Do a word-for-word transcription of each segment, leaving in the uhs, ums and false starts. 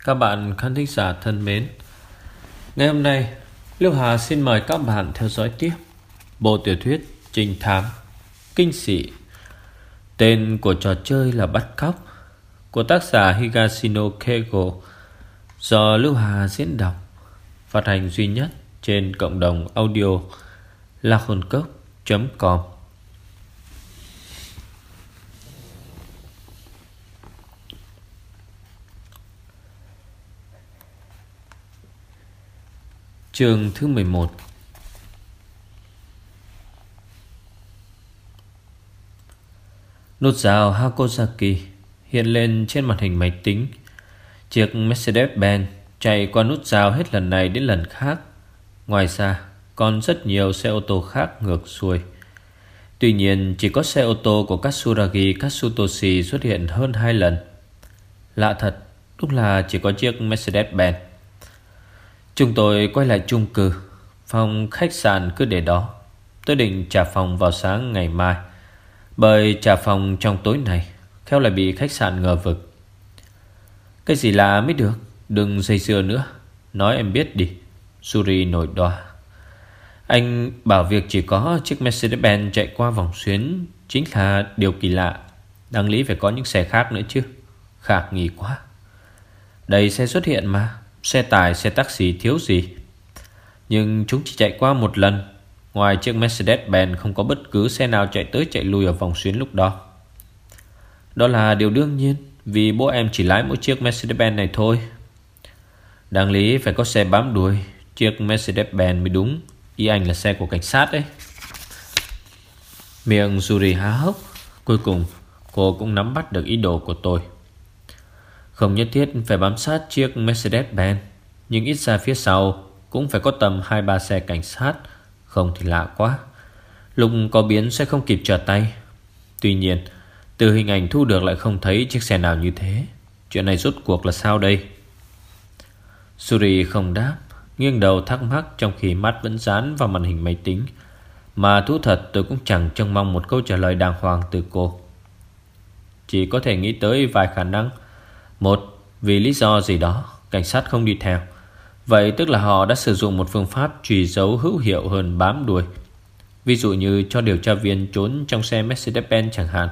Các bạn khán thính giả thân mến, ngày hôm nay Liêu Hà xin mời các bạn theo dõi tiếp bộ tiểu thuyết trinh thám kinh dị tên của trò chơi là Bắt Cóc của tác giả Higashino Keigo, do Liêu Hà diễn đọc, phát hành duy nhất trên cộng đồng audio lạc hồn cốc chấm com. Chương thứ mười một. Nút giao Hakozaki hiện lên trên màn hình máy tính. Chiếc Mercedes-Benz chạy qua nút giao hết lần này đến lần khác. Ngoài ra còn rất nhiều xe ô tô khác ngược xuôi. Tuy nhiên chỉ có xe ô tô của Katsuragi Katsutoshi xuất hiện hơn hai lần. Lạ thật, đúng là chỉ có chiếc Mercedes-Benz. Chúng tôi quay lại chung cư. Phòng khách sạn cứ để đó. Tôi định trả phòng vào sáng ngày mai, bởi trả phòng trong tối này khéo lại bị khách sạn ngờ vực. Cái gì lạ mới được, đừng dây dưa nữa, nói em biết đi. Suri nổi đoá. Anh bảo việc chỉ có chiếc Mercedes-Benz chạy qua vòng xuyến chính là điều kỳ lạ. Đáng lý phải có những xe khác nữa chứ. Khả nghi quá. Đầy xe xuất hiện mà. Xe tải, xe taxi thiếu gì. Nhưng chúng chỉ chạy qua một lần. Ngoài chiếc Mercedes-Benz không có bất cứ xe nào chạy tới chạy lui ở vòng xuyến lúc đó. Đó là điều đương nhiên, vì bố em chỉ lái mỗi chiếc Mercedes-Benz này thôi. Đáng lý phải có xe bám đuôi chiếc Mercedes-Benz mới đúng. Ý anh là xe của cảnh sát đấy. Miệng Yuri há hốc. Cuối cùng cô cũng nắm bắt được ý đồ của tôi. Không nhất thiết phải bám sát chiếc Mercedes-Benz, nhưng ít ra phía sau cũng phải có tầm hai ba xe cảnh sát. Không thì lạ quá. Lúc có biến sẽ không kịp trở tay. Tuy nhiên từ hình ảnh thu được lại không thấy chiếc xe nào như thế. Chuyện này rốt cuộc là sao đây? Suri không đáp, nghiêng đầu thắc mắc, trong khi mắt vẫn dán vào màn hình máy tính. Mà thú thật tôi cũng chẳng trông mong một câu trả lời đàng hoàng từ cô. Chỉ có thể nghĩ tới vài khả năng. Một, vì lý do gì đó cảnh sát không đi theo. Vậy tức là họ đã sử dụng một phương pháp truy dấu hữu hiệu hơn bám đuôi. Ví dụ như cho điều tra viên trốn trong xe Mercedes-Benz chẳng hạn.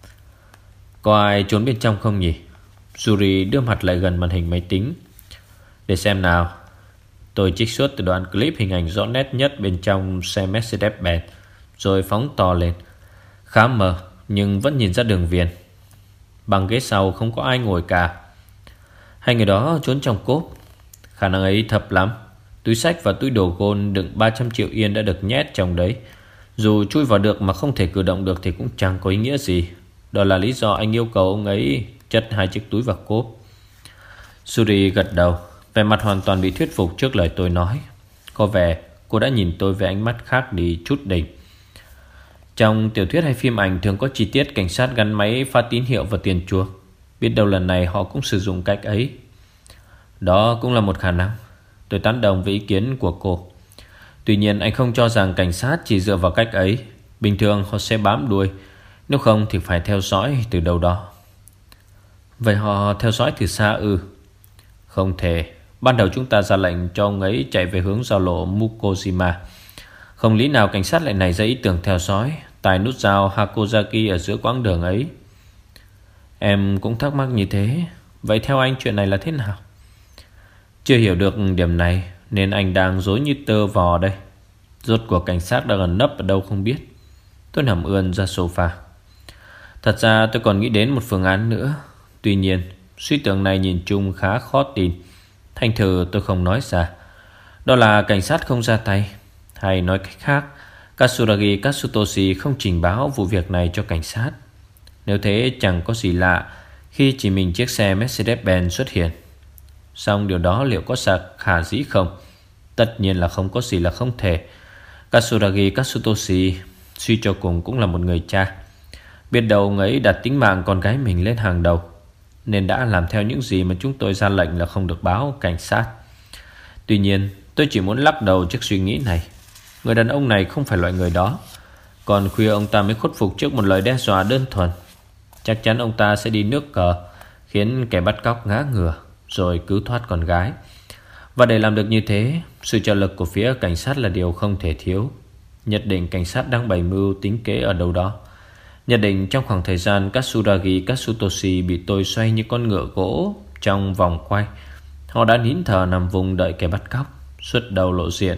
Có ai trốn bên trong không nhỉ? Yuri đưa mặt lại gần màn hình máy tính. Để xem nào. Tôi trích xuất từ đoạn clip hình ảnh rõ nét nhất bên trong xe Mercedes-Benz, rồi phóng to lên. Khá mờ nhưng vẫn nhìn ra đường viền. Bằng ghế sau không có ai ngồi cả. Hai người đó trốn trong cốp. Khả năng ấy thấp lắm. Túi xách và túi đồ gôn đựng ba trăm triệu yên đã được nhét trong đấy. Dù chui vào được mà không thể cử động được thì cũng chẳng có ý nghĩa gì. Đó là lý do anh yêu cầu ông ấy chất hai chiếc túi vào cốp. Suri gật đầu, vẻ mặt hoàn toàn bị thuyết phục trước lời tôi nói. Có vẻ cô đã nhìn tôi với ánh mắt khác đi chút đỉnh. Trong tiểu thuyết hay phim ảnh thường có chi tiết cảnh sát gắn máy phát tín hiệu và tiền chuộc. Biết đâu lần này họ cũng sử dụng cách ấy. Đó cũng là một khả năng. Tôi tán đồng với ý kiến của cô. Tuy nhiên anh không cho rằng cảnh sát chỉ dựa vào cách ấy. Bình thường họ sẽ bám đuôi. Nếu không thì phải theo dõi từ đâu đó. Vậy họ theo dõi từ xa ư? Không thể. Ban đầu chúng ta ra lệnh cho ông ấy chạy về hướng giao lộ Mukojima. Không lý nào cảnh sát lại nảy ra ý tưởng theo dõi tại nút giao Hakozaki ở giữa quãng đường ấy. Em cũng thắc mắc như thế. Vậy theo anh chuyện này là thế nào? Chưa hiểu được điểm này nên anh đang rối như tơ vò đây. Rốt cuộc cảnh sát đang ẩn nấp ở đâu không biết. Tôi nằm ươn ra sofa. Thật ra tôi còn nghĩ đến một phương án nữa. Tuy nhiên suy tưởng này nhìn chung khá khó tin. Thành thử tôi không nói ra. Đó là cảnh sát không ra tay. Hay nói cách khác, Katsuragi Katsutoshi không trình báo vụ việc này cho cảnh sát. Nếu thế chẳng có gì lạ khi chỉ mình chiếc xe Mercedes-Benz xuất hiện. Song điều đó liệu có sạc khả dĩ không? Tất nhiên là không có gì là không thể. Katsuragi Katsutoshi suy cho cùng cũng là một người cha. Biết đâu ông ấy đặt tính mạng con gái mình lên hàng đầu, nên đã làm theo những gì mà chúng tôi ra lệnh là không được báo cảnh sát. Tuy nhiên tôi chỉ muốn lắc đầu trước suy nghĩ này. Người đàn ông này không phải loại người đó. Còn khuya ông ta mới khuất phục trước một lời đe dọa đơn thuần. Chắc chắn ông ta sẽ đi nước cờ, khiến kẻ bắt cóc ngã ngửa, rồi cứu thoát con gái. Và để làm được như thế, sự trợ lực của phía cảnh sát là điều không thể thiếu. Nhất định cảnh sát đang bày mưu tính kế ở đâu đó. Nhất định trong khoảng thời gian Katsuragi Katsutoshi bị tôi xoay như con ngựa gỗ trong vòng quay, họ đã nín thở nằm vùng đợi kẻ bắt cóc xuất đầu lộ diện.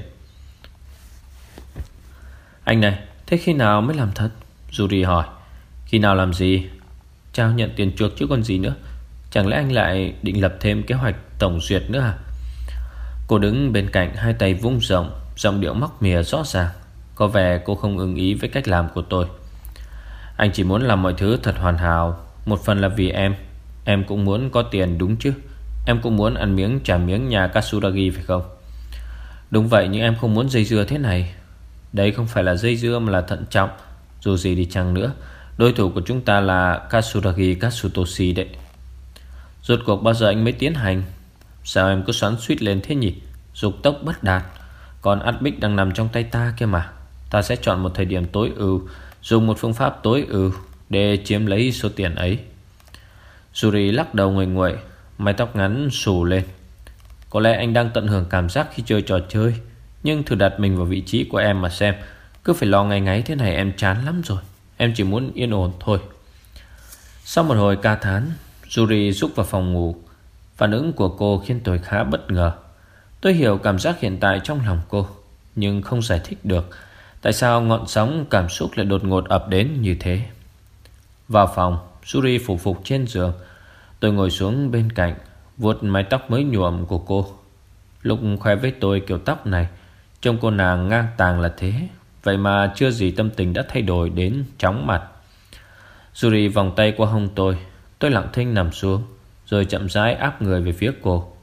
Anh này, thế khi nào mới làm thật? Yuri hỏi. Khi nào làm gì? Trao nhận tiền chuộc chứ còn gì nữa. Chẳng lẽ anh lại định lập thêm kế hoạch tổng duyệt nữa à? Cô đứng bên cạnh, hai tay vung rộng, giọng điệu móc mỉa rõ ràng. Có vẻ cô không ưng ý với cách làm của tôi. Anh chỉ muốn làm mọi thứ thật hoàn hảo. Một phần là vì em. Em cũng muốn có tiền đúng chứ? Em cũng muốn ăn miếng trả miếng nhà Katsuragi phải không? Đúng vậy, nhưng em không muốn dây dưa thế này. Đấy không phải là dây dưa mà là thận trọng. Dù gì đi chăng nữa, đối thủ của chúng ta là Katsuragi Katsutoshi đấy. Rốt cuộc bao giờ anh mới tiến hành? Sao em cứ xoắn xuýt lên thế nhỉ? Dục tốc bất đạt. Còn ắt bích đang nằm trong tay ta kia mà. Ta sẽ chọn một thời điểm tối ưu, dùng một phương pháp tối ưu để chiếm lấy số tiền ấy. Yuri lắc đầu nguội nguội, mái tóc ngắn xù lên. Có lẽ anh đang tận hưởng cảm giác khi chơi trò chơi, nhưng thử đặt mình vào vị trí của em mà xem. Cứ phải lo ngày ngáy thế này em chán lắm rồi. Em chỉ muốn yên ổn thôi. Sau một hồi ca thán, Yuri rúc vào phòng ngủ. Phản ứng của cô khiến tôi khá bất ngờ. Tôi hiểu cảm giác hiện tại trong lòng cô, nhưng không giải thích được tại sao ngọn sóng cảm xúc lại đột ngột ập đến như thế. Vào phòng, Yuri phục phục trên giường. Tôi ngồi xuống bên cạnh, vuốt mái tóc mới nhuộm của cô. Lúc khoe với tôi kiểu tóc này, trông cô nàng ngang tàng là thế. Vậy mà chưa gì tâm tình đã thay đổi đến chóng mặt. Yuri vòng tay qua hông tôi. Tôi lặng thinh nằm xuống, rồi chậm rãi áp người về phía cô.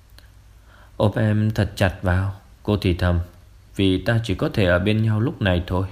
Ôm em thật chặt vào, cô thì thầm, vì ta chỉ có thể ở bên nhau lúc này thôi.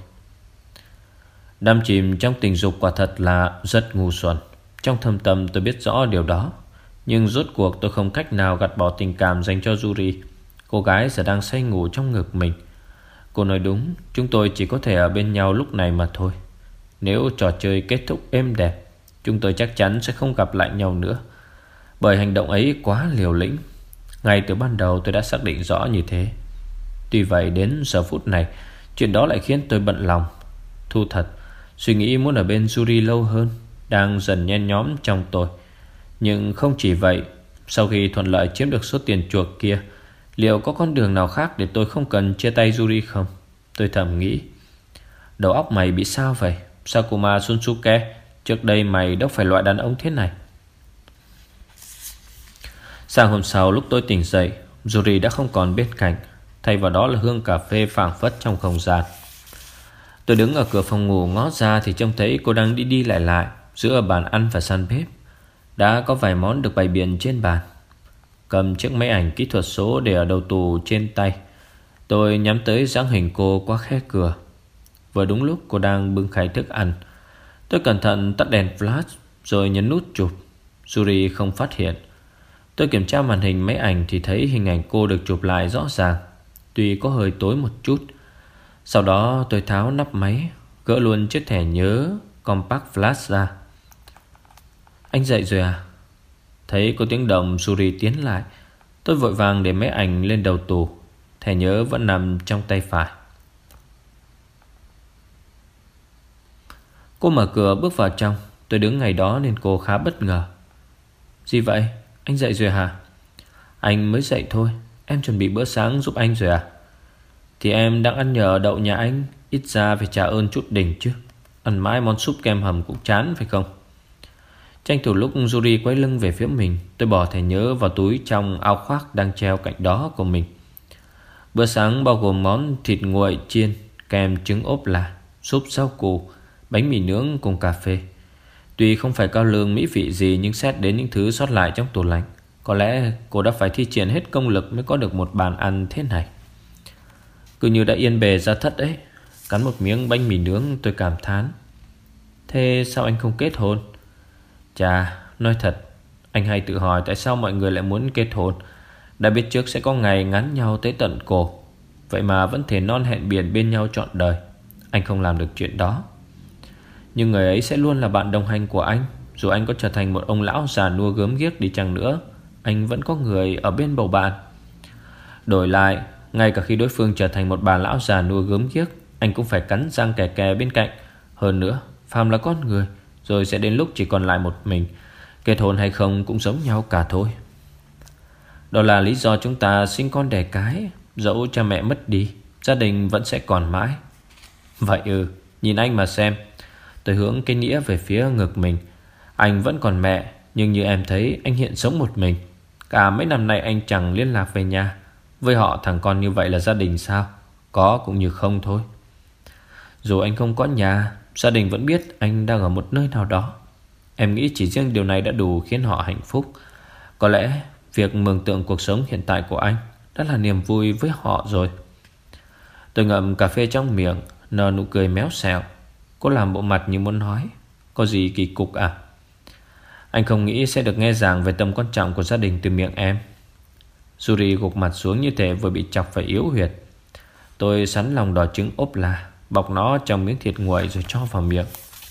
Đắm chìm trong tình dục quả thật là rất ngu xuẩn. Trong thâm tâm tôi biết rõ điều đó, nhưng rốt cuộc tôi không cách nào gạt bỏ tình cảm dành cho Yuri. Cô gái giờ đang say ngủ trong ngực mình. Cô nói đúng, chúng tôi chỉ có thể ở bên nhau lúc này mà thôi. Nếu trò chơi kết thúc êm đẹp, chúng tôi chắc chắn sẽ không gặp lại nhau nữa, bởi hành động ấy quá liều lĩnh. Ngay từ ban đầu tôi đã xác định rõ như thế. Tuy vậy đến giờ phút này, chuyện đó lại khiến tôi bận lòng. Thu thật, suy nghĩ muốn ở bên Yuri lâu hơn đang dần nhen nhóm trong tôi. Nhưng không chỉ vậy, sau khi thuận lợi chiếm được số tiền chuộc kia, liệu có con đường nào khác để tôi không cần chia tay Yuri không? Tôi thầm nghĩ. Đầu óc mày bị sao vậy? Sakuma Shunsuke, trước đây mày đâu phải loại đàn ông thế này. Sáng hôm sau lúc tôi tỉnh dậy, Yuri đã không còn bên cạnh. Thay vào đó là hương cà phê phảng phất trong không gian. Tôi đứng ở cửa phòng ngủ ngó ra thì trông thấy cô đang đi đi lại lại giữa bàn ăn và sàn bếp. Đã có vài món được bày biện trên bàn. Cầm chiếc máy ảnh kỹ thuật số để ở đầu tủ trên tay, tôi nhắm tới dáng hình cô qua khe cửa. Vừa đúng lúc cô đang bưng khay thức ăn. Tôi cẩn thận tắt đèn flash rồi nhấn nút chụp. Yuri không phát hiện. Tôi kiểm tra màn hình máy ảnh thì thấy hình ảnh cô được chụp lại rõ ràng, tuy có hơi tối một chút. Sau đó tôi tháo nắp máy, gỡ luôn chiếc thẻ nhớ compact flash ra. Anh dậy rồi à? Thấy có tiếng động, Yuri tiến lại. Tôi vội vàng để máy ảnh lên đầu tủ. Thẻ nhớ vẫn nằm trong tay phải. Cô mở cửa bước vào trong. Tôi đứng ngay đó nên cô khá bất ngờ. Gì vậy? Anh dậy rồi hả? Anh mới dậy thôi. Em chuẩn bị bữa sáng giúp anh rồi à? Thì em đang ăn nhờ đậu nhà anh, ít ra phải trả ơn chút đỉnh chứ. Ăn mãi món súp kem hầm cũng chán phải không? Tranh thủ lúc Yuri quay lưng về phía mình, tôi bỏ thẻ nhớ vào túi trong áo khoác đang treo cạnh đó của mình. Bữa sáng bao gồm món thịt nguội chiên, kèm trứng ốp la, súp rau củ, bánh mì nướng cùng cà phê. Tuy không phải cao lương mỹ vị gì, nhưng xét đến những thứ sót lại trong tủ lạnh, có lẽ cô đã phải thi triển hết công lực mới có được một bàn ăn thế này. Cứ như đã yên bề ra thất ấy. Cắn một miếng bánh mì nướng tôi cảm thán. Thế sao anh không kết hôn? Chà, nói thật, anh hay tự hỏi tại sao mọi người lại muốn kết hôn. Đã biết trước sẽ có ngày ngắn nhau tới tận cổ, vậy mà vẫn thể non hẹn biển bên nhau trọn đời. Anh không làm được chuyện đó. Nhưng người ấy sẽ luôn là bạn đồng hành của anh, dù anh có trở thành một ông lão già nua gớm ghiếc đi chăng nữa. anh vẫn có người ở bên bầu bạn. Đổi lại, ngay cả khi đối phương trở thành một bà lão già nua gớm ghiếc, anh cũng phải cắn răng kè kè bên cạnh. Hơn nữa, phàm là con người, rồi sẽ đến lúc chỉ còn lại một mình. Kết hôn hay không cũng giống nhau cả thôi. Đó là lý do chúng ta sinh con đẻ cái. Dẫu cha mẹ mất đi, gia đình vẫn sẽ còn mãi. Vậy ừ, nhìn anh mà xem. Tôi hướng cái nĩa về phía ngực mình. Anh vẫn còn mẹ, nhưng như em thấy, anh hiện sống một mình. Cả mấy năm nay anh chẳng liên lạc về nhà. Với họ thằng con như vậy là gia đình sao? Có cũng như không thôi. Dù anh không có nhà, gia đình vẫn biết anh đang ở một nơi nào đó. Em nghĩ chỉ riêng điều này đã đủ khiến họ hạnh phúc. Có lẽ việc mường tượng cuộc sống hiện tại của anh đã là niềm vui với họ rồi. Tôi ngậm cà phê trong miệng, nở nụ cười méo xẹo. Cô làm bộ mặt như muốn nói, có gì kỳ cục à? Anh không nghĩ sẽ được nghe giảng về tầm quan trọng của gia đình từ miệng em. Yuri gục mặt xuống như thể vừa bị chọc phải yếu huyệt. Tôi sắn lòng đỏ trứng ốp la, bọc nó trong miếng thịt nguội rồi cho vào miệng.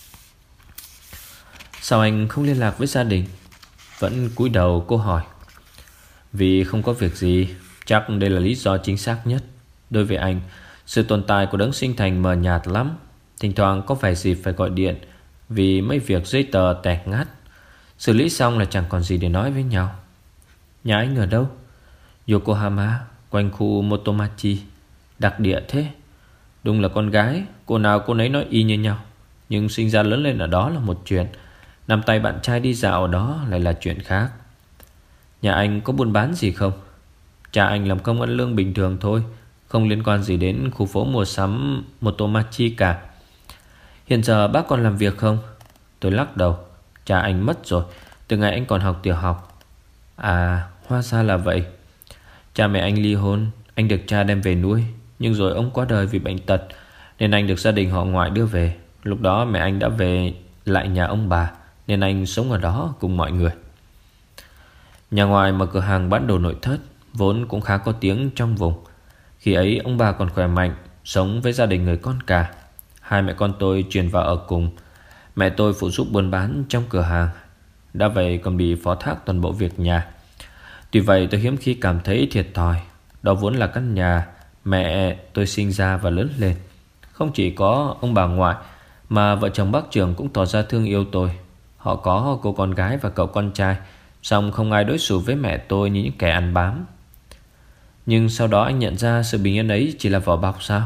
Sao anh không liên lạc với gia đình? Vẫn cúi đầu cô hỏi. Vì không có việc gì. Chắc đây là lý do chính xác nhất. Đối với anh, sự tồn tại của đấng sinh thành mờ nhạt lắm. Thỉnh thoảng có phải dịp phải gọi điện, vì mấy việc giấy tờ tẹt ngắt. Xử lý xong là chẳng còn gì để nói với nhau. Nhà anh ở đâu? Yokohama, quanh khu Motomachi. Đặc địa thế. Đúng là con gái, cô nào cô nấy nói y như nhau. Nhưng sinh ra lớn lên ở đó là một chuyện, nắm tay bạn trai đi dạo ở đó lại là chuyện khác. Nhà anh có buôn bán gì không? Cha anh làm công ăn lương bình thường thôi, không liên quan gì đến khu phố mua sắm Motomachi cả. Hiện giờ bác còn làm việc không? Tôi lắc đầu. Cha anh mất rồi, từ ngày anh còn học tiểu học. À, hóa ra là vậy. Cha mẹ anh ly hôn, anh được cha đem về nuôi. Nhưng rồi ông qua đời vì bệnh tật, nên anh được gia đình họ ngoại đưa về. Lúc đó mẹ anh đã về lại nhà ông bà, nên anh sống ở đó cùng mọi người. Nhà ngoài mở cửa hàng bán đồ nội thất, vốn cũng khá có tiếng trong vùng. Khi ấy ông bà còn khỏe mạnh, sống với gia đình người con cả. Hai mẹ con tôi chuyển vào ở cùng. Mẹ tôi phụ giúp buôn bán trong cửa hàng. Đã vậy còn bị phó thác toàn bộ việc nhà. Tuy vậy tôi hiếm khi cảm thấy thiệt thòi. Đó vốn là căn nhà mẹ tôi sinh ra và lớn lên. Không chỉ có ông bà ngoại, mà vợ chồng bác Trường cũng tỏ ra thương yêu tôi. Họ có cô con gái và cậu con trai, song không ai đối xử với mẹ tôi như những kẻ ăn bám. Nhưng sau đó anh nhận ra sự bình yên ấy chỉ là vỏ bọc sao?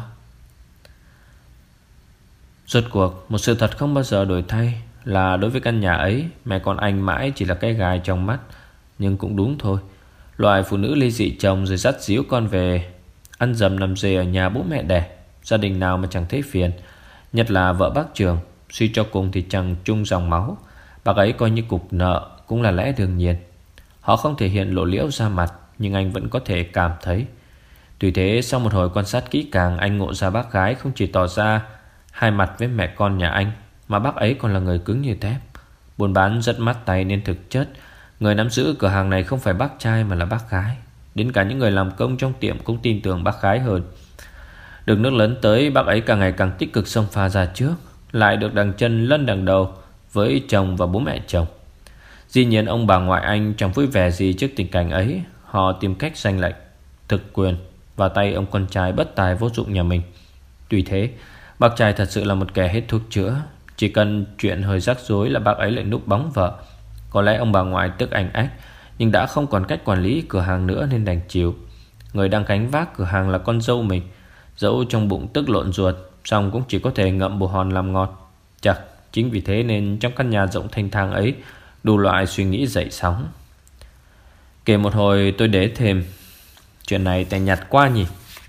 Rốt cuộc, một sự thật không bao giờ đổi thay là đối với căn nhà ấy, mẹ con anh mãi chỉ là cái gai trong mắt. Nhưng cũng đúng thôi. Loại phụ nữ ly dị chồng rồi dắt díu con về ăn dầm nằm dề ở nhà bố mẹ đẻ, gia đình nào mà chẳng thấy phiền. Nhất là vợ bác Trường, suy cho cùng thì chẳng chung dòng máu. Bác ấy coi như cục nợ cũng là lẽ đương nhiên. Họ không thể hiện lộ liễu ra mặt, nhưng anh vẫn có thể cảm thấy. Tuy thế, sau một hồi quan sát kỹ càng, anh ngộ ra bác gái không chỉ tỏ ra hai mặt với mẹ con nhà anh, mà bác ấy còn là người cứng như thép. Buôn bán rất mát tay, nên thực chất người nắm giữ cửa hàng này không phải bác trai mà là bác gái. Đến cả những người làm công trong tiệm cũng tin tưởng bác gái hơn. Được nước lớn tới, bác ấy càng ngày càng tích cực xông pha ra trước, lại được đằng chân lân đằng đầu với chồng và bố mẹ chồng. Dĩ nhiên ông bà ngoại anh chẳng vui vẻ gì trước tình cảnh ấy. Họ tìm cách giành lệnh thực quyền vào tay ông con trai bất tài vô dụng nhà mình. Tuy thế, bác trai thật sự là một kẻ hết thuốc chữa. Chỉ cần chuyện hơi rắc rối là bác ấy lại núp bóng vợ. Có lẽ ông bà ngoại tức anh ách, nhưng đã không còn cách quản lý cửa hàng nữa nên đành chịu. Người đang gánh vác cửa hàng là con dâu mình. Dẫu trong bụng tức lộn ruột, song cũng chỉ có thể ngậm bồ hòn làm ngọt. Chắc chính vì thế nên trong căn nhà rộng thanh thang ấy, đủ loại suy nghĩ dậy sóng. Kể một hồi tôi để thêm. Chuyện này tẻ nhạt quá nhỉ?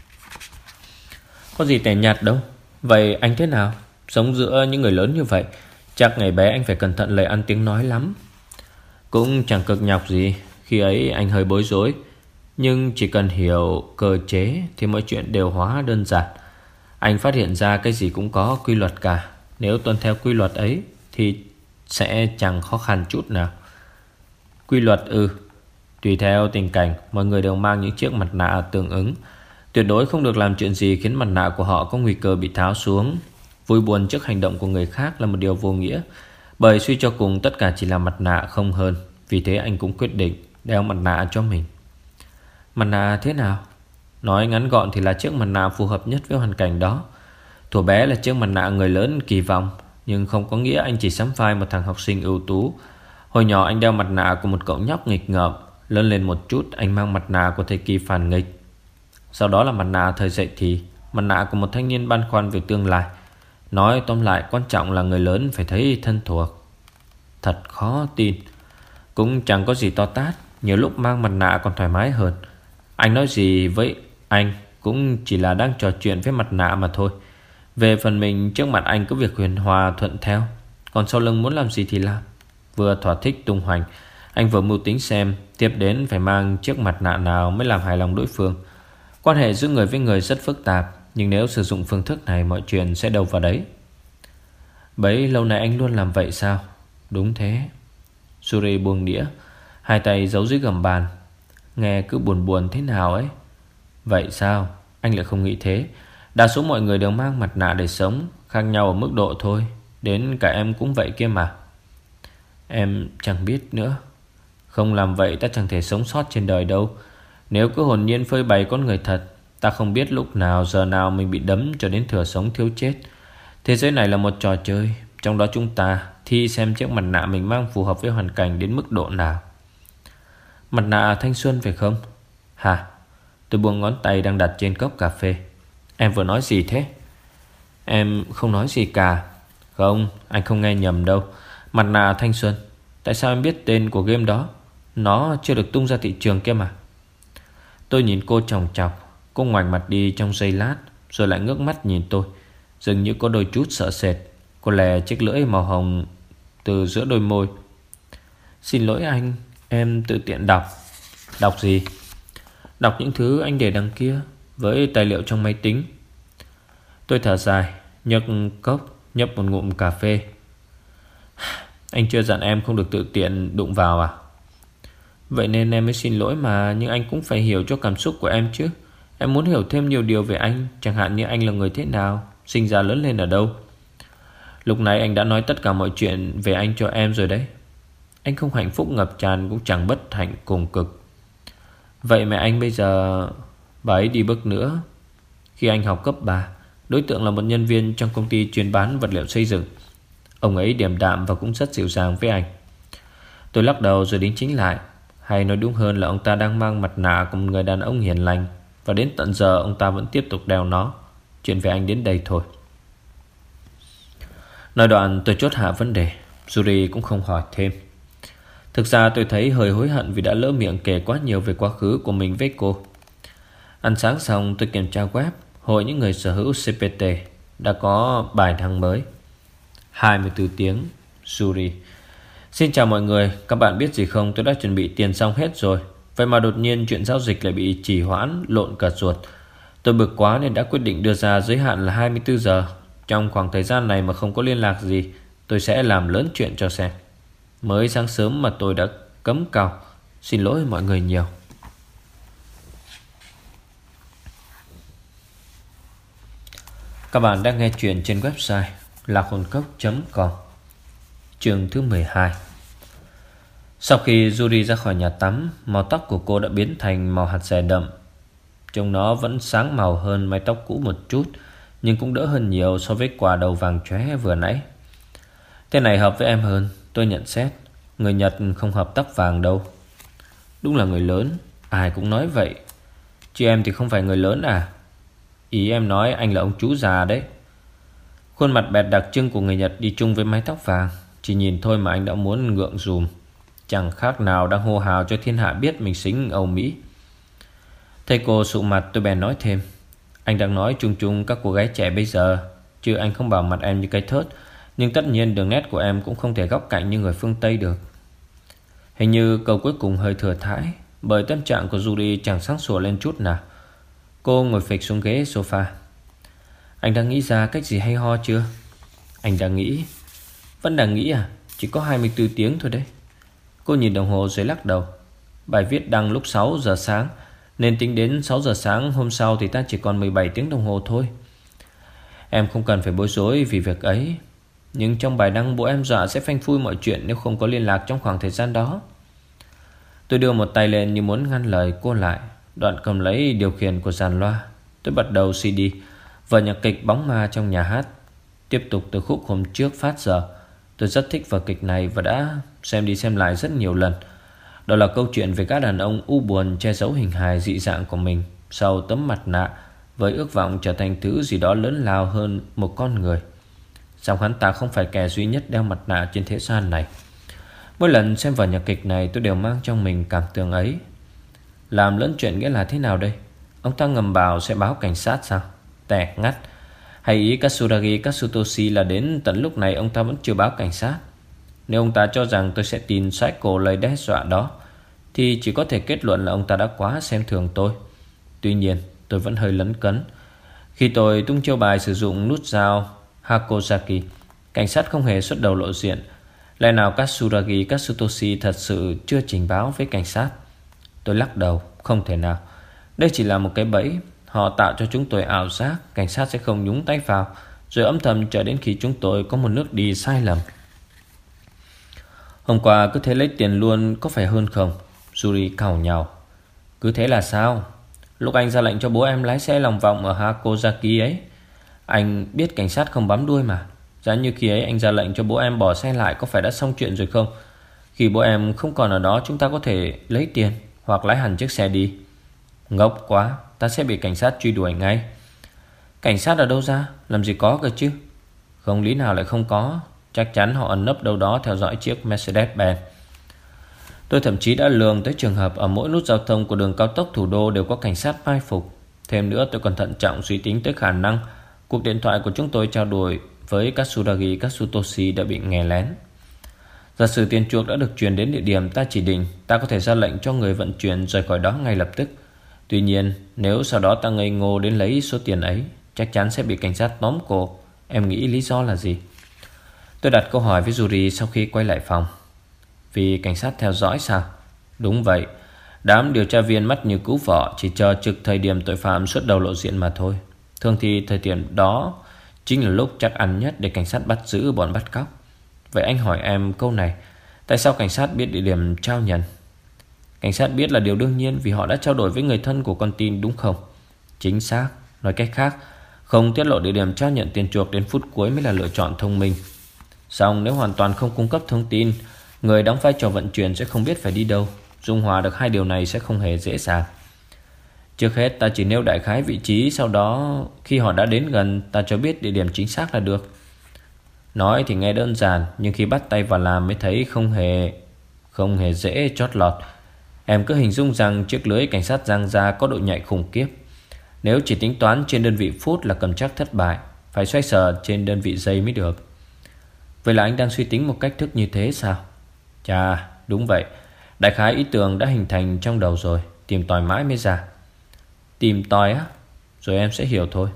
Có gì tẻ nhạt đâu. Vậy anh thế nào? Sống giữa những người lớn như vậy, chắc ngày bé anh phải cẩn thận lời ăn tiếng nói lắm. Cũng chẳng cực nhọc gì. Khi ấy anh hơi bối rối, nhưng chỉ cần hiểu cơ chế thì mọi chuyện đều hóa đơn giản. Anh phát hiện ra cái gì cũng có quy luật cả. Nếu tuân theo quy luật ấy thì sẽ chẳng khó khăn chút nào. Quy luật ư? Tùy theo tình cảnh, mọi người đều mang những chiếc mặt nạ tương ứng. Tuyệt đối không được làm chuyện gì khiến mặt nạ của họ có nguy cơ bị tháo xuống. Vui buồn trước hành động của người khác là một điều vô nghĩa, bởi suy cho cùng tất cả chỉ là mặt nạ không hơn. Vì thế anh cũng quyết định đeo mặt nạ cho mình. Mặt nạ thế nào? Nói ngắn gọn thì là chiếc mặt nạ phù hợp nhất với hoàn cảnh đó. Thuở bé là chiếc mặt nạ người lớn kỳ vọng, nhưng không có nghĩa anh chỉ sắm vai một thằng học sinh ưu tú. Hồi nhỏ anh đeo mặt nạ của một cậu nhóc nghịch ngợm. Lớn lên một chút anh mang mặt nạ của thời kỳ phản nghịch. Sau đó là mặt nạ thời dậy thì, mặt nạ của một thanh niên băn khoăn về tương lai. Nói tóm lại, quan trọng là người lớn phải thấy thân thuộc. Thật khó tin. Cũng chẳng có gì to tát. Nhiều lúc mang mặt nạ còn thoải mái hơn. Anh nói gì với anh cũng chỉ là đang trò chuyện với mặt nạ mà thôi. Về phần mình, trước mặt anh có việc huyền hòa thuận theo, còn sau lưng muốn làm gì thì làm. Vừa thỏa thích tung hoành, anh vừa mưu tính xem tiếp đến phải mang chiếc mặt nạ nào mới làm hài lòng đối phương. Quan hệ giữa người với người rất phức tạp, nhưng nếu sử dụng phương thức này, mọi chuyện sẽ đâu vào đấy. Bấy lâu nay anh luôn làm vậy sao? Đúng thế. Suri buông đĩa, hai tay giấu dưới gầm bàn. Nghe cứ buồn buồn thế nào ấy. Vậy sao? Anh lại không nghĩ thế. Đa số mọi người đều mang mặt nạ để sống, khác nhau ở mức độ thôi. Đến cả em cũng vậy kia mà. Em chẳng biết nữa. Không làm vậy ta chẳng thể sống sót trên đời đâu. Nếu cứ hồn nhiên phơi bày con người thật, ta không biết lúc nào giờ nào mình bị đấm cho đến thừa sống thiếu chết. Thế giới này là một trò chơi, trong đó chúng ta thi xem chiếc mặt nạ mình mang phù hợp với hoàn cảnh đến mức độ nào. Mặt nạ thanh xuân phải không? Hả? Tôi buông ngón tay đang đặt trên cốc cà phê. Em vừa nói gì thế? Em không nói gì cả. Không, anh không nghe nhầm đâu. Mặt nạ thanh xuân. Tại sao em biết tên của game đó? Nó chưa được tung ra thị trường kia mà. Tôi nhìn cô chòng chọc. Cô ngoảnh mặt đi trong giây lát, rồi lại ngước mắt nhìn tôi, dường như có đôi chút sợ sệt. Cô lè chiếc lưỡi màu hồng từ giữa đôi môi. Xin lỗi anh, em tự tiện đọc. Đọc gì? Đọc những thứ anh để đằng kia, với tài liệu trong máy tính. Tôi thở dài, nhấc cốc, nhấp một ngụm cà phê. Anh chưa dặn em không được tự tiện đụng vào à? Vậy nên em mới xin lỗi mà. Nhưng anh cũng phải hiểu cho cảm xúc của em chứ. Em muốn hiểu thêm nhiều điều về anh. Chẳng hạn như anh là người thế nào, sinh ra lớn lên ở đâu. Lúc này anh đã nói tất cả mọi chuyện về anh cho em rồi đấy. Anh không hạnh phúc ngập tràn, cũng chẳng bất hạnh cùng cực. Vậy mà anh bây giờ... Bà ấy đi bước nữa. Khi anh học cấp ba, đối tượng là một nhân viên trong công ty chuyên bán vật liệu xây dựng. Ông ấy điềm đạm và cũng rất dịu dàng với anh. Tôi lắc đầu rồi đính chính lại. Hay nói đúng hơn là ông ta đang mang mặt nạ của một người đàn ông hiền lành, và đến tận giờ ông ta vẫn tiếp tục đeo nó. Chuyện về anh đến đây thôi. Nói đoạn tôi chốt hạ vấn đề. Yuri cũng không hỏi thêm. Thực ra tôi thấy hơi hối hận vì đã lỡ miệng kể quá nhiều về quá khứ của mình với cô. Ăn sáng xong tôi kiểm tra web Hội những người sở hữu xê pê tê. Đã có bài đăng mới. hai mươi tư tiếng. Yuri: Xin chào mọi người. Các bạn biết gì không, tôi đã chuẩn bị tiền xong hết rồi. Vậy mà đột nhiên chuyện giao dịch lại bị trì hoãn, lộn cả ruột. Tôi bực quá nên đã quyết định đưa ra giới hạn là hai mươi tư giờ. Trong khoảng thời gian này mà không có liên lạc gì, tôi sẽ làm lớn chuyện cho xem. Mới sáng sớm mà tôi đã cấm cào. Xin lỗi mọi người nhiều. Các bạn đang nghe chuyện trên website lạc hồn cốc chấm com. Chương thứ mười hai. Sau khi Yuri ra khỏi nhà tắm, màu tóc của cô đã biến thành màu hạt dẻ đậm. Trông nó vẫn sáng màu hơn mái tóc cũ một chút, nhưng cũng đỡ hơn nhiều so với quả đầu vàng chóe vừa nãy. Thế này hợp với em hơn, tôi nhận xét. Người Nhật không hợp tóc vàng đâu. Đúng là người lớn, ai cũng nói vậy. Chứ em thì không phải người lớn à? Ý em nói anh là ông chú già đấy. Khuôn mặt bẹt đặc trưng của người Nhật đi chung với mái tóc vàng. Chỉ nhìn thôi mà anh đã muốn ngượng dùm. Chẳng khác nào đang hô hào cho thiên hạ biết mình xính Âu Mỹ. Thấy cô sụ mặt tôi bèn nói thêm. Anh đang nói chung chung các cô gái trẻ bây giờ, chứ anh không bảo mặt em như cái thớt. Nhưng tất nhiên đường nét của em cũng không thể góc cạnh như người phương Tây được. Hình như câu cuối cùng hơi thừa thãi, bởi tâm trạng của Yuri chẳng sáng sủa lên chút nào. Cô ngồi phịch xuống ghế sofa. Anh đang nghĩ ra cách gì hay ho chưa? Anh đang nghĩ. Vẫn đang nghĩ à? Chỉ có hai mươi tư tiếng thôi đấy. Cô nhìn đồng hồ rồi lắc đầu. Bài viết đăng lúc sáu giờ sáng, nên tính đến sáu giờ sáng hôm sau thì ta chỉ còn mười bảy tiếng đồng hồ thôi. Em không cần phải bối rối vì việc ấy. Nhưng trong bài đăng bố em dọa sẽ phanh phui mọi chuyện nếu không có liên lạc trong khoảng thời gian đó. Tôi đưa một tay lên như muốn ngăn lời cô lại, đoạn cầm lấy điều khiển của dàn loa. Tôi bật đầu xê đê và nhạc kịch Bóng Ma trong nhà hát, tiếp tục từ khúc hôm trước phát giờ. Tôi rất thích vở kịch này và đã xem đi xem lại rất nhiều lần. Đó là câu chuyện về các đàn ông u buồn che giấu hình hài dị dạng của mình sau tấm mặt nạ, với ước vọng trở thành thứ gì đó lớn lao hơn một con người. Song hắn ta không phải kẻ duy nhất đeo mặt nạ trên thế gian này. Mỗi lần xem vở nhạc kịch này, tôi đều mang trong mình cảm tưởng ấy. Làm lớn chuyện nghĩa là thế nào đây? Ông ta ngầm bảo sẽ báo cảnh sát sao? Tẹt ngắt. Hay ý Katsuragi Katsutoshi là đến tận lúc này ông ta vẫn chưa báo cảnh sát? Nếu ông ta cho rằng tôi sẽ tin Psycho lời đe dọa đó, thì chỉ có thể kết luận là ông ta đã quá xem thường tôi. Tuy nhiên tôi vẫn hơi lấn cấn. Khi tôi tung chiêu bài sử dụng nút dao Hakozaki, cảnh sát không hề xuất đầu lộ diện. Lẽ nào Katsuragi Katsutoshi thật sự chưa trình báo với cảnh sát? Tôi lắc đầu, không thể nào. Đây chỉ là một cái bẫy. Họ tạo cho chúng tôi ảo giác cảnh sát sẽ không nhúng tay vào, rồi âm thầm chờ đến khi chúng tôi có một nước đi sai lầm. Hôm qua cứ thế lấy tiền luôn có phải hơn không? Yuri càu nhàu. Cứ thế là sao? Lúc anh ra lệnh cho bố em lái xe lòng vòng ở Hakozaki ấy, anh biết cảnh sát không bám đuôi mà. Giá như khi ấy anh ra lệnh cho bố em bỏ xe lại, có phải đã xong chuyện rồi không? Khi bố em không còn ở đó, chúng ta có thể lấy tiền hoặc lái hẳn chiếc xe đi. Ngốc quá, ta sẽ bị cảnh sát truy đuổi ngay. Cảnh sát ở đâu ra? Làm gì có cơ chứ? Không lý nào lại không có. Chắc chắn họ ẩn nấp đâu đó theo dõi chiếc Mercedes-Benz. Tôi thậm chí đã lường tới trường hợp ở mỗi nút giao thông của đường cao tốc thủ đô đều có cảnh sát mai phục. Thêm nữa, tôi còn thận trọng suy tính tới khả năng cuộc điện thoại của chúng tôi trao đổi với Katsuragi Katsutoshi đã bị nghe lén. Giả sử tiền chuộc đã được chuyển đến địa điểm ta chỉ định, ta có thể ra lệnh cho người vận chuyển rời khỏi đó ngay lập tức. Tuy nhiên, nếu sau đó ta ngây ngô đến lấy số tiền ấy, chắc chắn sẽ bị cảnh sát tóm cổ. Em nghĩ lý do là gì? Tôi đặt câu hỏi với Yuri sau khi quay lại phòng. Vì cảnh sát theo dõi sao? Đúng vậy. Đám điều tra viên mắt như cú vọ, chỉ chờ trực thời điểm tội phạm xuất đầu lộ diện mà thôi. Thường thì thời điểm đó chính là lúc chắc ăn nhất để cảnh sát bắt giữ bọn bắt cóc. Vậy anh hỏi em câu này, tại sao cảnh sát biết địa điểm trao nhận? Cảnh sát biết là điều đương nhiên, vì họ đã trao đổi với người thân của con tin, đúng không? Chính xác. Nói cách khác, không tiết lộ địa điểm trao nhận tiền chuộc đến phút cuối mới là lựa chọn thông minh. Song nếu hoàn toàn không cung cấp thông tin, người đóng vai trò vận chuyển sẽ không biết phải đi đâu. Dung hòa được hai điều này sẽ không hề dễ dàng. Trước hết ta chỉ nêu đại khái vị trí, sau đó khi họ đã đến gần, ta cho biết địa điểm chính xác là được. Nói thì nghe đơn giản, nhưng khi bắt tay vào làm mới thấy không hề Không hề dễ chót lọt. Em cứ hình dung rằng chiếc lưới cảnh sát giang ra có độ nhạy khủng khiếp. Nếu chỉ tính toán trên đơn vị phút là cầm chắc thất bại, phải xoay sở trên đơn vị giây mới được. Vậy là anh đang suy tính một cách thức như thế sao? Chà, đúng vậy. Đại khái ý tưởng đã hình thành trong đầu rồi, tìm tòi mãi mới ra. Tìm tòi á? Rồi em sẽ hiểu thôi.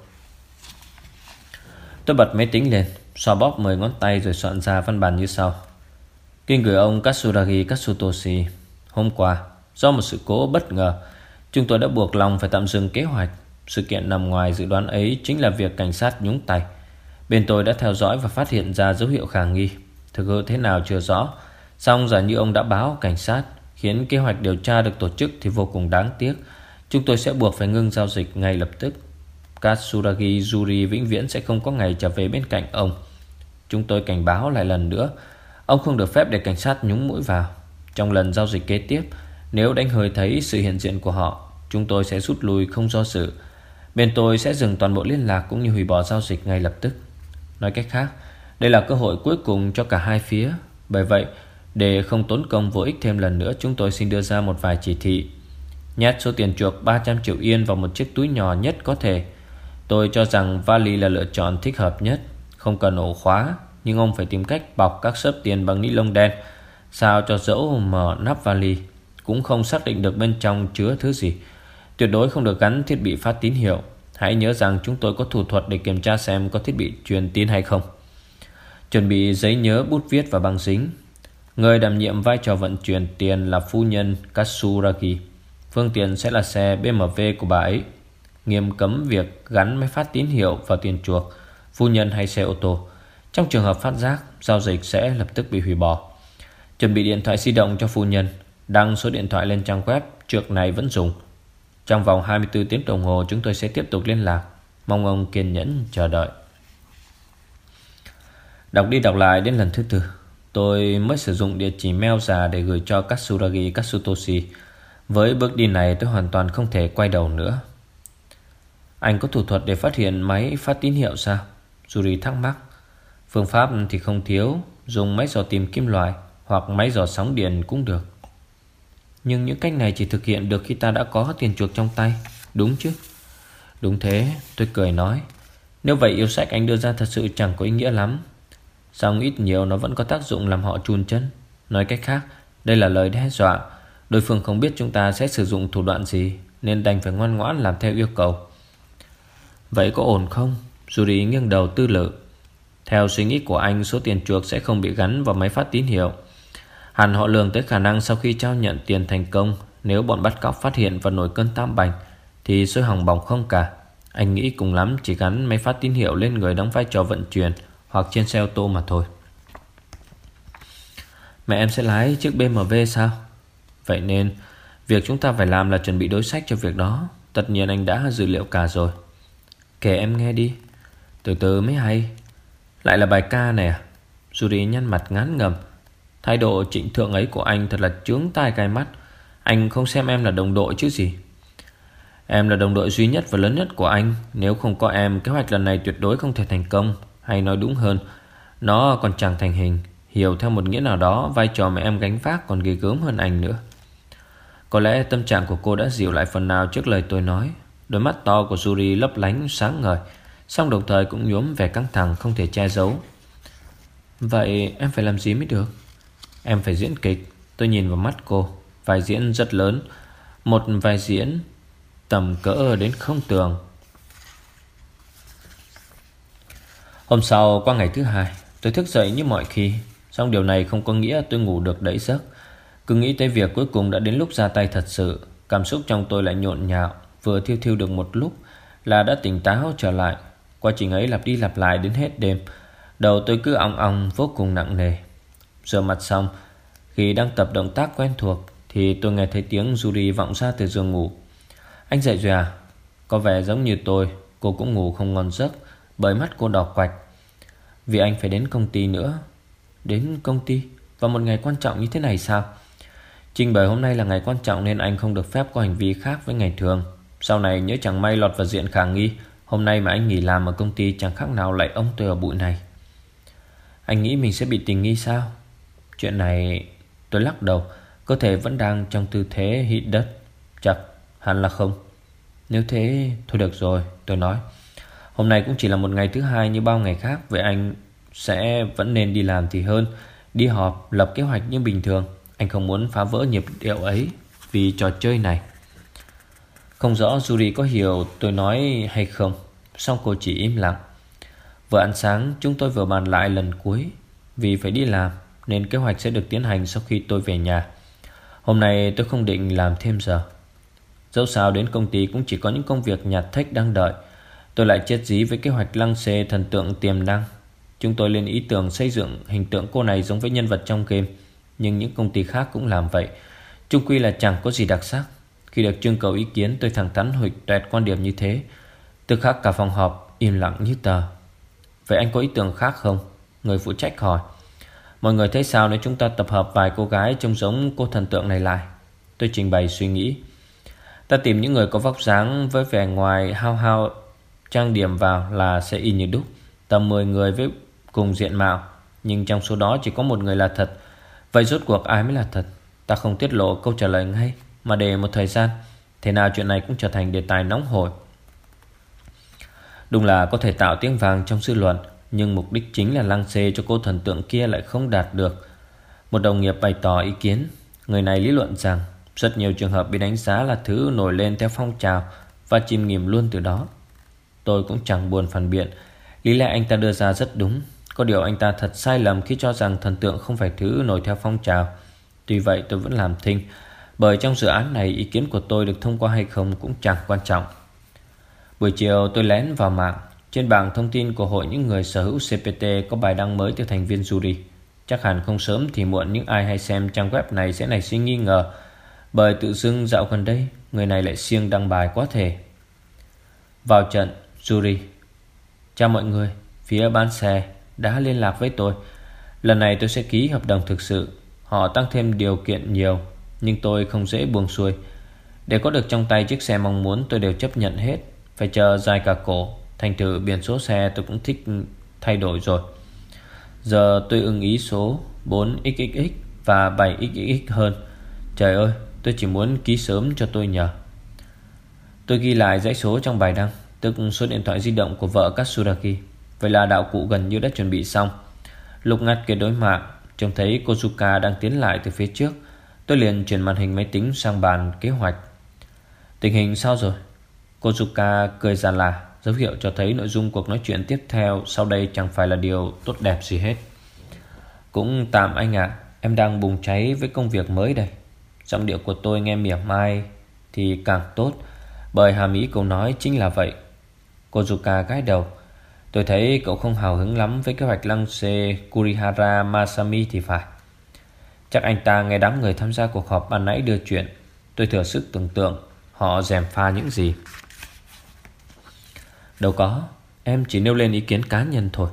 Tôi bật máy tính lên, xoa bóp mười ngón tay rồi soạn ra văn bản như sau. Kinh gửi ông Katsuragi Katsutoshi. Hôm qua, do một sự cố bất ngờ, chúng tôi đã buộc lòng phải tạm dừng kế hoạch. Sự kiện nằm ngoài dự đoán ấy chính là việc cảnh sát nhúng tay. Bên tôi đã theo dõi và phát hiện ra dấu hiệu khả nghi. Thực hư thế nào chưa rõ. Song giả như ông đã báo cảnh sát, khiến kế hoạch điều tra được tổ chức thì vô cùng đáng tiếc. Chúng tôi sẽ buộc phải ngưng giao dịch ngay lập tức. Katsuragi Yuri vĩnh viễn sẽ không có ngày trở về bên cạnh ông. Chúng tôi cảnh báo lại lần nữa, ông không được phép để cảnh sát nhúng mũi vào. Trong lần giao dịch kế tiếp, nếu đánh hơi thấy sự hiện diện của họ, chúng tôi sẽ rút lui không do dự. Bên tôi sẽ dừng toàn bộ liên lạc cũng như hủy bỏ giao dịch ngay lập tức. Nói cách khác, đây là cơ hội cuối cùng cho cả hai phía. Bởi vậy, để không tốn công vô ích thêm lần nữa, chúng tôi xin đưa ra một vài chỉ thị. Nhét số tiền chuộc ba trăm triệu yên vào một chiếc túi nhỏ nhất có thể. Tôi cho rằng vali là lựa chọn thích hợp nhất. Không cần ổ khóa, nhưng ông phải tìm cách bọc các xớp tiền bằng ni lông đen, sao cho dẫu mở nắp vali cũng không xác định được bên trong chứa thứ gì. Tuyệt đối không được gắn thiết bị phát tín hiệu. Hãy nhớ rằng chúng tôi có thủ thuật để kiểm tra xem có thiết bị truyền tin hay không. Chuẩn bị giấy nhớ, bút viết và băng dính. Người đảm nhiệm vai trò vận chuyển tiền là phu nhân Katsuragi. Phương tiện sẽ là xe bê em vê của bà ấy. Nghiêm cấm việc gắn máy phát tín hiệu vào tiền chuộc, phu nhân hay xe ô tô. Trong trường hợp phát giác, giao dịch sẽ lập tức bị hủy bỏ. Chuẩn bị điện thoại di động cho phu nhân. đăng số điện thoại lên trang web trước này vẫn dùng. Trong vòng hai mươi tư tiếng đồng hồ chúng tôi sẽ tiếp tục liên lạc. Mong ông kiên nhẫn chờ đợi. Đọc đi đọc lại đến lần thứ tư, tôi mới sử dụng địa chỉ mail giả để gửi cho Katsuragi Katsutoshi. Với bước đi này tôi hoàn toàn không thể quay đầu nữa. Anh có thủ thuật để phát hiện máy phát tín hiệu sao? Yuri thắc mắc. Phương pháp thì không thiếu, dùng máy dò tìm kim loại hoặc máy dò sóng điện cũng được. Nhưng những cách này chỉ thực hiện được khi ta đã có tiền chuộc trong tay, đúng chứ? Đúng thế, tôi cười nói. Nếu vậy yêu sách anh đưa ra thật sự chẳng có ý nghĩa lắm. Song ít nhiều nó vẫn có tác dụng làm họ chùn chân. Nói cách khác, đây là lời đe dọa. Đối phương không biết chúng ta sẽ sử dụng thủ đoạn gì, nên đành phải ngoan ngoãn làm theo yêu cầu. Vậy có ổn không? Yuri nghiêng đầu tư lự. Theo suy nghĩ của anh, số tiền chuộc sẽ không bị gắn vào máy phát tín hiệu. Hẳn họ lường tới khả năng sau khi trao nhận tiền thành công, nếu bọn bắt cóc phát hiện và nổi cơn tam bành thì sẽ hỏng bỏng không cả. Anh nghĩ cùng lắm chỉ gắn máy phát tín hiệu lên người đóng vai trò vận chuyển hoặc trên xe ô tô mà thôi. Mẹ em sẽ lái chiếc bê em vê sao? Vậy nên việc chúng ta phải làm là chuẩn bị đối sách cho việc đó. Tất nhiên anh đã dự liệu cả rồi. Kể em nghe đi. Từ từ mới hay. Lại là bài ca này à? Yuri nhăn mặt ngán ngầm. Thái độ trịnh thượng ấy của anh thật là chướng tai gai mắt. Anh không xem em là đồng đội chứ gì. Em là đồng đội duy nhất và lớn nhất của anh. Nếu không có em, kế hoạch lần này tuyệt đối không thể thành công. Hay nói đúng hơn, nó còn chẳng thành hình. Hiểu theo một nghĩa nào đó, vai trò mà em gánh vác còn ghê gớm hơn anh nữa. Có lẽ tâm trạng của cô đã dịu lại phần nào trước lời tôi nói. Đôi mắt to của Yuri lấp lánh sáng ngời, song đồng thời cũng nhuốm vẻ căng thẳng không thể che giấu. Vậy em phải làm gì mới được? Em phải diễn kịch. Tôi nhìn vào mắt cô. Vai diễn rất lớn. Một vai diễn tầm cỡ đến không tưởng. Hôm sau qua ngày thứ hai, tôi thức dậy như mọi khi. Song điều này không có nghĩa tôi ngủ được đẫy giấc. Cứ nghĩ tới việc cuối cùng đã đến lúc ra tay thật sự. Cảm xúc trong tôi lại nhộn nhạo. Vừa thiêu thiêu được một lúc là đã tỉnh táo trở lại. Quá trình ấy lặp đi lặp lại đến hết đêm. Đầu tôi cứ ong ong vô cùng nặng nề. Rửa mặt xong, khi đang tập động tác quen thuộc thì tôi nghe thấy tiếng Yuri vọng ra từ giường ngủ. Anh dậy rồi à? Có vẻ giống như tôi, cô cũng ngủ không ngon giấc bởi mắt cô đỏ quạch. Vì anh phải đến công ty nữa. Đến công ty? Vào một ngày quan trọng như thế này sao? Trình bày hôm nay là ngày quan trọng nên anh không được phép có hành vi khác với ngày thường. Sau này nhớ chẳng may lọt vào diện khả nghi, hôm nay mà anh nghỉ làm ở công ty chẳng khác nào lại ông tôi ở bụi này. Anh nghĩ mình sẽ bị tình nghi sao? Chuyện này... Tôi lắc đầu. Cơ thể vẫn đang trong tư thế hít đất. Chắc hẳn là không. Nếu thế thôi được rồi, tôi nói. Hôm nay cũng chỉ là một ngày thứ hai như bao ngày khác. Vậy anh sẽ vẫn nên đi làm thì hơn. Đi họp, lập kế hoạch như bình thường. Anh không muốn phá vỡ nhịp điệu ấy vì trò chơi này. Không rõ Yuri có hiểu tôi nói hay không, song cô chỉ im lặng. Vừa ăn sáng chúng tôi vừa bàn lại lần cuối. Vì phải đi làm nên kế hoạch sẽ được tiến hành sau khi tôi về nhà. Hôm nay tôi không định làm thêm giờ. Dẫu sao đến công ty cũng chỉ có những công việc nhạt thách đang đợi. Tôi lại chết dí với kế hoạch lăng xê thần tượng tiềm năng. Chúng tôi lên ý tưởng xây dựng hình tượng cô này giống với nhân vật trong game. Nhưng những công ty khác cũng làm vậy. Chung quy là chẳng có gì đặc sắc. Khi được trưng cầu ý kiến, tôi thẳng thắn huỵch toẹt quan điểm như thế. Tức khắc cả phòng họp im lặng như tờ. Vậy anh có ý tưởng khác không? Người phụ trách hỏi. Mọi người thấy sao nếu chúng ta tập hợp vài cô gái trông giống cô thần tượng này lại? Tôi trình bày suy nghĩ. Ta tìm những người có vóc dáng với vẻ ngoài hao hao, trang điểm vào là sẽ y như đúc. Tầm mười người với cùng diện mạo, nhưng trong số đó chỉ có một người là thật. Vậy rốt cuộc ai mới là thật? Ta không tiết lộ câu trả lời ngay, mà để một thời gian. Thế nào chuyện này cũng trở thành đề tài nóng hổi. Đúng là có thể tạo tiếng vàng trong dư luận, nhưng mục đích chính là lăng xê cho cô thần tượng kia lại không đạt được. Một đồng nghiệp bày tỏ ý kiến. Người này lý luận rằng rất nhiều trường hợp bị đánh giá là thứ nổi lên theo phong trào và chìm nghỉm luôn từ đó. Tôi cũng chẳng buồn phản biện. Lý lẽ anh ta đưa ra rất đúng. Có điều anh ta thật sai lầm khi cho rằng thần tượng không phải thứ nổi theo phong trào. Tuy vậy tôi vẫn làm thinh, bởi trong dự án này ý kiến của tôi được thông qua hay không cũng chẳng quan trọng. Buổi chiều tôi lén vào mạng. Trên bảng thông tin của hội những người sở hữu xê pê tê có bài đăng mới từ thành viên Yuri. Chắc hẳn không sớm thì muộn những ai hay xem trang web này sẽ nảy sinh nghi ngờ, bởi tự dưng dạo gần đây người này lại siêng đăng bài quá thể. Vào trận, Yuri. Chào mọi người, phía bán xe đã liên lạc với tôi. Lần này tôi sẽ ký hợp đồng thực sự. Họ tăng thêm điều kiện nhiều, nhưng tôi không dễ buông xuôi. Để có được trong tay chiếc xe mong muốn tôi đều chấp nhận hết. Phải chờ dài cả cổ. Thành thử biển số xe tôi cũng thích thay đổi rồi. Giờ tôi ưng ý số bốn x x x và bảy x x x hơn. Trời ơi, tôi chỉ muốn ký sớm cho tôi nhờ. Tôi ghi lại dãy số trong bài đăng, tức số điện thoại di động của vợ Katsuragi. Vậy là đạo cụ gần như đã chuẩn bị xong. Lúc ngắt kết nối mạng, trông thấy Kozuka đang tiến lại từ phía trước. Tôi liền chuyển màn hình máy tính sang bàn kế hoạch. Tình hình sao rồi? Kozuka cười già là, dấu hiệu cho thấy nội dung cuộc nói chuyện tiếp theo sau đây chẳng phải là điều tốt đẹp gì hết. Cũng tạm anh ạ, à, em đang bùng cháy với công việc mới đây. Giọng điệu của tôi nghe mỉa mai thì càng tốt, bởi hàm ý câu nói chính là vậy. Kozuka gãi đầu. Tôi thấy cậu không hào hứng lắm với kế hoạch lăng xê Kurihara Masami thì phải. Chắc anh ta nghe đám người tham gia cuộc họp ban nãy đưa chuyện. Tôi thừa sức tưởng tượng họ gièm pha những gì. Đâu có, em chỉ nêu lên ý kiến cá nhân thôi.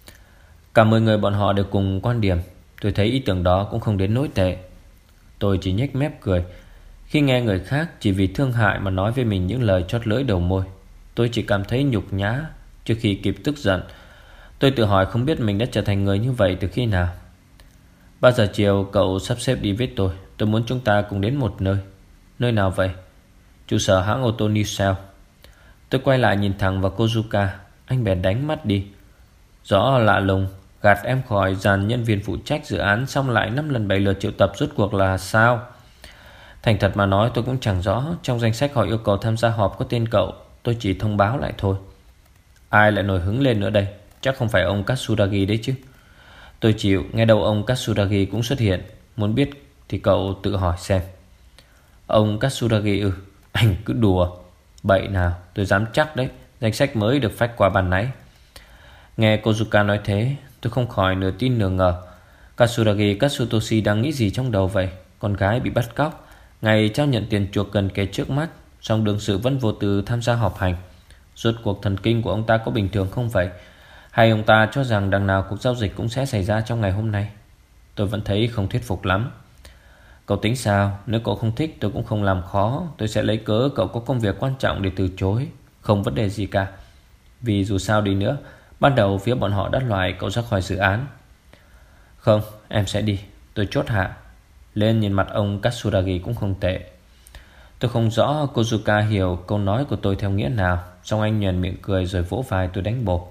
Cả mười người bọn họ đều cùng quan điểm. Tôi thấy ý tưởng đó cũng không đến nỗi tệ. Tôi chỉ nhếch mép cười khi nghe người khác chỉ vì thương hại mà nói với mình những lời chót lưỡi đầu môi. Tôi chỉ cảm thấy nhục nhã trước khi kịp tức giận. Tôi tự hỏi không biết mình đã trở thành người như vậy từ khi nào. Ba giờ chiều cậu sắp xếp đi với tôi. Tôi muốn chúng ta cùng đến một nơi. Nơi nào vậy? Trụ sở hãng ô tô Nissan. Tôi quay lại nhìn thẳng vào Kozuka. Anh bèn đánh mắt đi. Rõ lạ lùng, gạt em khỏi dàn nhân viên phụ trách dự án, xong lại năm lần bảy lượt triệu tập rốt cuộc là sao? Thành thật mà nói tôi cũng chẳng rõ. Trong danh sách họ yêu cầu tham gia họp có tên cậu. Tôi chỉ thông báo lại thôi. Ai lại nổi hứng lên nữa đây? Chắc không phải ông Katsuragi đấy chứ. Tôi chịu, nghe đâu ông Katsuragi cũng xuất hiện. Muốn biết thì cậu tự hỏi xem. Ông Katsuragi ư? Anh cứ đùa. Bậy nào, tôi dám chắc đấy. Danh sách mới được phách qua bàn nãy. Nghe Kozuka nói thế, tôi không khỏi nửa tin nửa ngờ. Katsuragi Katsutoshi đang nghĩ gì trong đầu vậy? Con gái bị bắt cóc, ngày trao nhận tiền chuộc gần kề trước mắt, song đương sự vẫn vô tư tham gia họp hành. Rốt cuộc thần kinh của ông ta có bình thường không vậy? Hay ông ta cho rằng đằng nào cuộc giao dịch cũng sẽ xảy ra trong ngày hôm nay? Tôi vẫn thấy không thuyết phục lắm. Cậu tính sao? Nếu cậu không thích tôi cũng không làm khó. Tôi sẽ lấy cớ cậu có công việc quan trọng để từ chối. Không vấn đề gì cả. Vì dù sao đi nữa, ban đầu phía bọn họ đã loại cậu ra khỏi dự án. Không, em sẽ đi. Tôi chốt hạ. Lên nhìn mặt ông Katsuragi cũng không tệ. Tôi không rõ Kozuka hiểu câu nói của tôi theo nghĩa nào, song anh nhoẻn miệng cười rồi vỗ vai tôi đánh bột.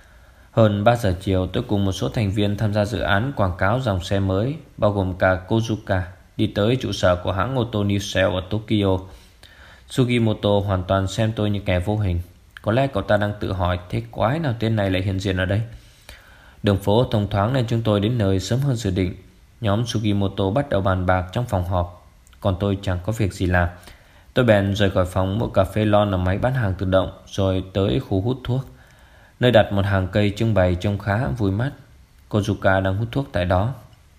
Hơn ba giờ chiều, tôi cùng một số thành viên tham gia dự án quảng cáo dòng xe mới, bao gồm cả Kozuka, đi tới trụ sở của hãng ô tô Nissan ở Tokyo. Sugimoto hoàn toàn xem tôi như kẻ vô hình. Có lẽ cậu ta đang tự hỏi thế quái nào tên này lại hiện diện ở đây. Đường phố thông thoáng nên chúng tôi đến nơi sớm hơn dự định. Nhóm Sugimoto bắt đầu bàn bạc trong phòng họp, còn tôi chẳng có việc gì làm. Tôi bèn rời khỏi phòng mua cà phê lon ở máy bán hàng tự động, rồi tới khu hút thuốc, nơi đặt một hàng cây trưng bày trông khá vui mắt. Kozuka đang hút thuốc tại đó.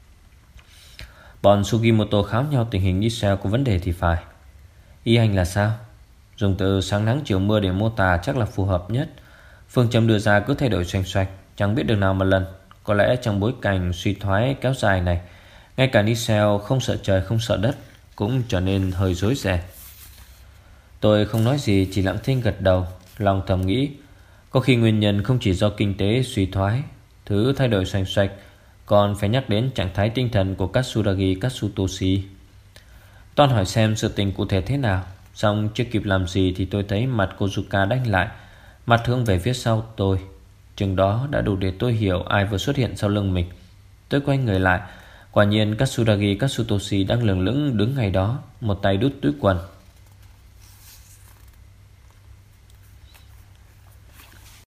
Bọn Sugimoto kháo nhau tình hình Nissan có vấn đề thì phải. Ý anh là sao? Dùng từ sáng nắng chiều mưa để mô tả chắc là phù hợp nhất. Phương châm đưa ra cứ thay đổi xoành xoạch, chẳng biết đường nào mà lần. Có lẽ trong bối cảnh suy thoái kéo dài này, ngay cả Nissan không sợ trời không sợ đất cũng trở nên hơi rối ren. Tôi không nói gì, chỉ lặng thinh gật đầu, lòng thầm nghĩ có khi nguyên nhân không chỉ do kinh tế suy thoái, thứ thay đổi xoành xoạch, còn phải nhắc đến trạng thái tinh thần của Katsuragi Katsutoshi. Toan hỏi xem sự tình cụ thể thế nào, xong chưa kịp làm gì thì tôi thấy mặt Kozuka đánh lại, mặt hướng về phía sau tôi. Chừng đó đã đủ để tôi hiểu ai vừa xuất hiện sau lưng mình. Tôi quay người lại, quả nhiên Katsuragi Katsutoshi đang lững lững đứng ngay đó, một tay đút túi quần,